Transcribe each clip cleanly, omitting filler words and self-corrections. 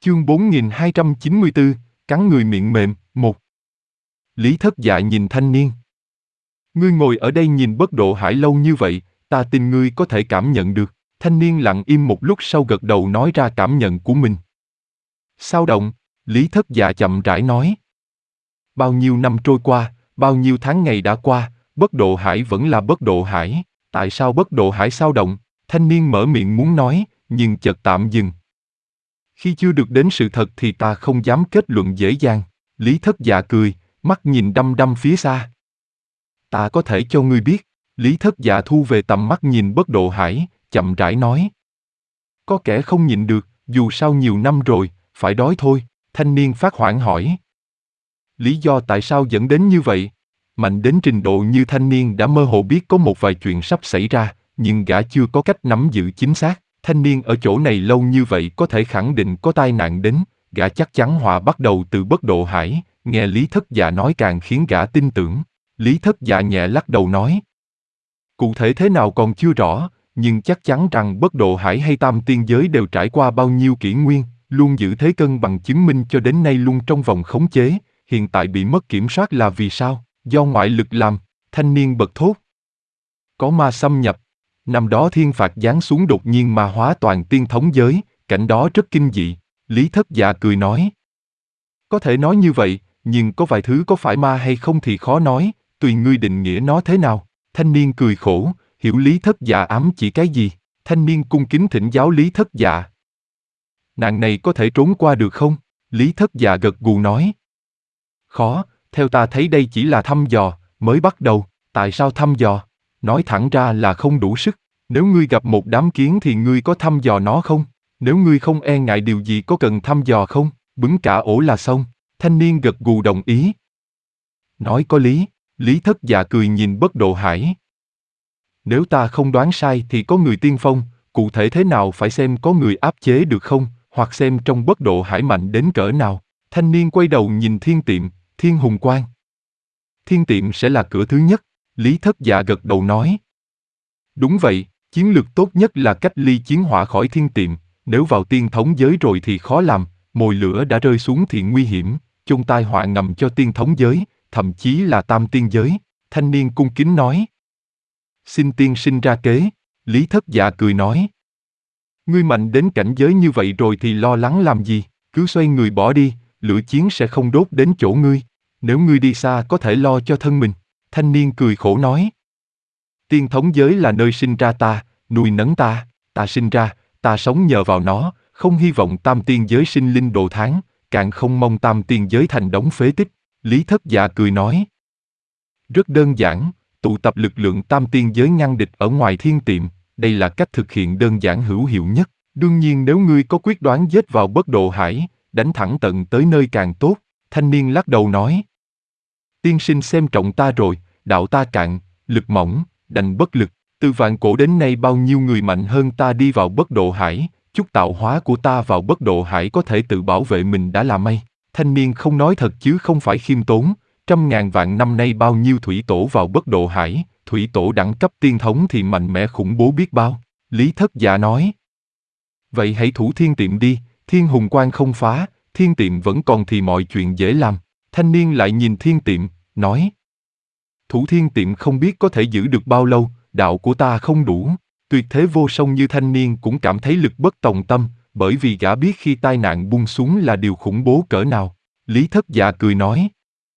Chương 4294, cắn người miệng mềm, 1. Lý Thất Dạ nhìn thanh niên. Ngươi ngồi ở đây nhìn Bất Độ Hải lâu như vậy, ta tin ngươi có thể cảm nhận được. Thanh niên lặng im một lúc sau gật đầu nói ra cảm nhận của mình. Sao động? Lý Thất Dạ chậm rãi nói. Bao nhiêu năm trôi qua, bao nhiêu tháng ngày đã qua, Bất Độ Hải vẫn là Bất Độ Hải. Tại sao Bất Độ Hải sao động? Thanh niên mở miệng muốn nói, nhưng chợt tạm dừng. Khi chưa được đến sự thật thì ta không dám kết luận dễ dàng. Lý Thất Dạ cười, mắt nhìn đăm đăm phía xa. Ta có thể cho ngươi biết. Lý Thất Dạ thu về tầm mắt nhìn Bất Độ Hải, chậm rãi nói. Có kẻ không nhịn được, dù sao nhiều năm rồi, phải đói thôi. Thanh niên phát hoảng hỏi. Lý do tại sao dẫn đến như vậy? Mạnh đến trình độ như thanh niên đã mơ hồ biết có một vài chuyện sắp xảy ra, nhưng gã chưa có cách nắm giữ chính xác. Thanh niên ở chỗ này lâu như vậy có thể khẳng định có tai nạn đến, gã chắc chắn họa bắt đầu từ Bất Độ Hải. Nghe Lý Thất Dạ nói càng khiến gã tin tưởng. Lý Thất Dạ nhẹ lắc đầu nói. Cụ thể thế nào còn chưa rõ, nhưng chắc chắn rằng Bất Độ Hải hay Tam Tiên Giới đều trải qua bao nhiêu kỷ nguyên, luôn giữ thế cân bằng chứng minh cho đến nay luôn trong vòng khống chế, hiện tại bị mất kiểm soát là vì sao? Do ngoại lực làm. Thanh niên bật thốt. Có ma xâm nhập. Năm đó thiên phạt giáng xuống đột nhiên ma hóa toàn tiên thống giới, cảnh đó rất kinh dị. Lý Thất Dạ cười nói. Có thể nói như vậy, nhưng có vài thứ có phải ma hay không thì khó nói, tùy ngươi định nghĩa nó thế nào. Thanh niên cười khổ, hiểu Lý Thất Dạ ám chỉ cái gì. Thanh niên cung kính thỉnh giáo Lý Thất Dạ. Nạn này có thể trốn qua được không? Lý Thất Dạ gật gù nói. Khó, theo ta thấy đây chỉ là thăm dò, mới bắt đầu. Tại sao thăm dò? Nói thẳng ra là không đủ sức. Nếu ngươi gặp một đám kiến thì ngươi có thăm dò nó không? Nếu ngươi không e ngại điều gì có cần thăm dò không? Bứng cả ổ là xong. Thanh niên gật gù đồng ý. Nói có lý. Lý Thất Dạ cười nhìn Bất Độ Hải. Nếu ta không đoán sai thì có người tiên phong, cụ thể thế nào phải xem có người áp chế được không, hoặc xem trong Bất Độ Hải mạnh đến cỡ nào. Thanh niên quay đầu nhìn Thiên Tiệm, Thiên Hùng Quang. Thiên Tiệm sẽ là cửa thứ nhất. Lý Thất Dạ gật đầu nói. Đúng vậy, chiến lược tốt nhất là cách ly chiến hỏa khỏi Thiên Tiệm, nếu vào tiên thống giới rồi thì khó làm, mồi lửa đã rơi xuống thì nguy hiểm, chung tai họa ngầm cho tiên thống giới, thậm chí là tam tiên giới. Thanh niên cung kính nói. Xin tiên sinh ra kế. Lý Thất Dạ cười nói. Ngươi mạnh đến cảnh giới như vậy rồi thì lo lắng làm gì, cứ xoay người bỏ đi, lửa chiến sẽ không đốt đến chỗ ngươi. Nếu ngươi đi xa có thể lo cho thân mình. Thanh niên cười khổ nói. Tiên thống giới là nơi sinh ra ta, nuôi nấng ta, ta sinh ra, ta sống nhờ vào nó, không hy vọng tam tiên giới sinh linh đồ thán, càng không mong tam tiên giới thành đống phế tích. Lý Thất Dạ cười nói. Rất đơn giản, tụ tập lực lượng tam tiên giới ngăn địch ở ngoài Thiên Tiệm, đây là cách thực hiện đơn giản hữu hiệu nhất. Đương nhiên nếu ngươi có quyết đoán giết vào Bất Độ Hải, đánh thẳng tận tới nơi càng tốt. Thanh niên lắc đầu nói. Tiên sinh xem trọng ta rồi, đạo ta cạn, lực mỏng, đành bất lực. Từ vạn cổ đến nay bao nhiêu người mạnh hơn ta đi vào Bất Độ Hải, chút tạo hóa của ta vào Bất Độ Hải có thể tự bảo vệ mình đã là may. Thanh niên không nói thật chứ không phải khiêm tốn. Trăm ngàn vạn năm nay bao nhiêu thủy tổ vào Bất Độ Hải, thủy tổ đẳng cấp tiên thống thì mạnh mẽ khủng bố biết bao. Lý Thất Dạ nói. Vậy hãy thủ Thiên Tiệm đi, Thiên Hùng Quang không phá, Thiên Tiệm vẫn còn thì mọi chuyện dễ làm. Thanh niên lại nhìn Thiên Tiệm, nói. Thủ Thiên Tiệm không biết có thể giữ được bao lâu, đạo của ta không đủ. Tuyệt thế vô song như thanh niên cũng cảm thấy lực bất tòng tâm, bởi vì gã biết khi tai nạn buông xuống là điều khủng bố cỡ nào. Lý Thất Dạ cười nói.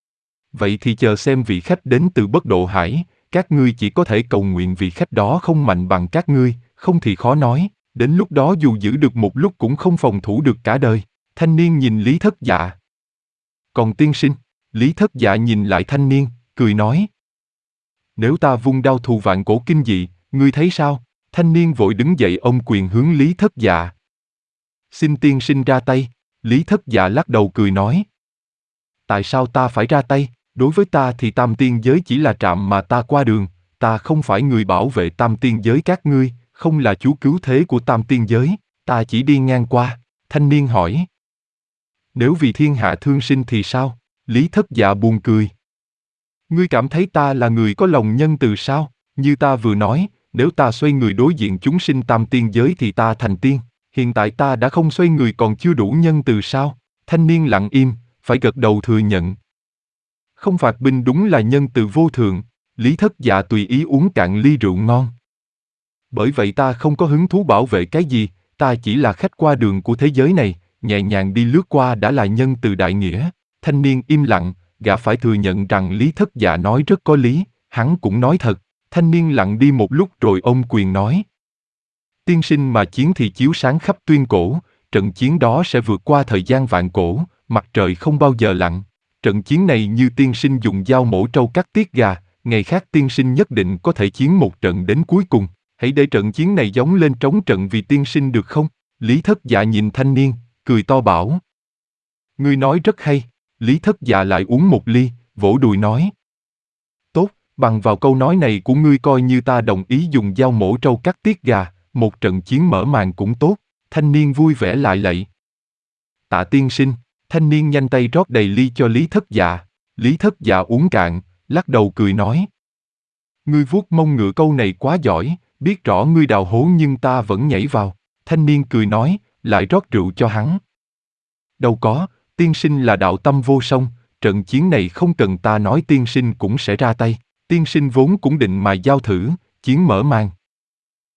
Vậy thì chờ xem vị khách đến từ Bất Độ Hải, các ngươi chỉ có thể cầu nguyện vị khách đó không mạnh bằng các ngươi, không thì khó nói, đến lúc đó dù giữ được một lúc cũng không phòng thủ được cả đời. Thanh niên nhìn Lý Thất Dạ. Còn tiên sinh? Lý Thất Dạ nhìn lại thanh niên, cười nói. Nếu ta vung đao thù vạn cổ kinh dị, ngươi thấy sao? Thanh niên vội đứng dậy ôm quyền hướng Lý Thất Dạ. Xin tiên sinh ra tay. Lý Thất Dạ lắc đầu cười nói. Tại sao ta phải ra tay? Đối với ta thì tam tiên giới chỉ là trạm mà ta qua đường, ta không phải người bảo vệ tam tiên giới các ngươi, không là chúa cứu thế của tam tiên giới, ta chỉ đi ngang qua. Thanh niên hỏi. Nếu vì thiên hạ thương sinh thì sao? Lý Thất Dạ buồn cười. Ngươi cảm thấy ta là người có lòng nhân từ sao? Như ta vừa nói, nếu ta xoay người đối diện chúng sinh tam tiên giới thì ta thành tiên. Hiện tại ta đã không xoay người còn chưa đủ nhân từ sao? Thanh niên lặng im, phải gật đầu thừa nhận. Không phạt binh đúng là nhân từ vô thượng, Lý Thất Dạ tùy ý uống cạn ly rượu ngon. Bởi vậy ta không có hứng thú bảo vệ cái gì, ta chỉ là khách qua đường của thế giới này, nhẹ nhàng đi lướt qua đã là nhân từ đại nghĩa. Thanh niên im lặng, gã phải thừa nhận rằng Lý Thất Dạ nói rất có lý, hắn cũng nói thật. Thanh niên lặng đi một lúc rồi ôm quyền nói. Tiên sinh mà chiến thì chiếu sáng khắp tuyên cổ, trận chiến đó sẽ vượt qua thời gian vạn cổ, mặt trời không bao giờ lặn. Trận chiến này như tiên sinh dùng dao mổ trâu cắt tiết gà, ngày khác tiên sinh nhất định có thể chiến một trận đến cuối cùng. Hãy để trận chiến này giống lên trống trận vì tiên sinh được không? Lý Thất Dạ nhìn thanh niên, cười to bảo. Ngươi nói rất hay. Lý Thất Dạ lại uống một ly, vỗ đùi nói. Tốt, bằng vào câu nói này của ngươi coi như ta đồng ý dùng dao mổ trâu cắt tiết gà, một trận chiến mở màn cũng tốt. Thanh niên vui vẻ lại lạy. Tạ tiên sinh. Thanh niên nhanh tay rót đầy ly cho Lý Thất Dạ. Lý Thất Dạ uống cạn, lắc đầu cười nói. Ngươi vuốt mông ngựa câu này quá giỏi, biết rõ ngươi đào hố nhưng ta vẫn nhảy vào. Thanh niên cười nói, lại rót rượu cho hắn. Đâu có, tiên sinh là đạo tâm vô song, trận chiến này không cần ta nói tiên sinh cũng sẽ ra tay. Tiên sinh vốn cũng định mà giao thử, chiến mở màn.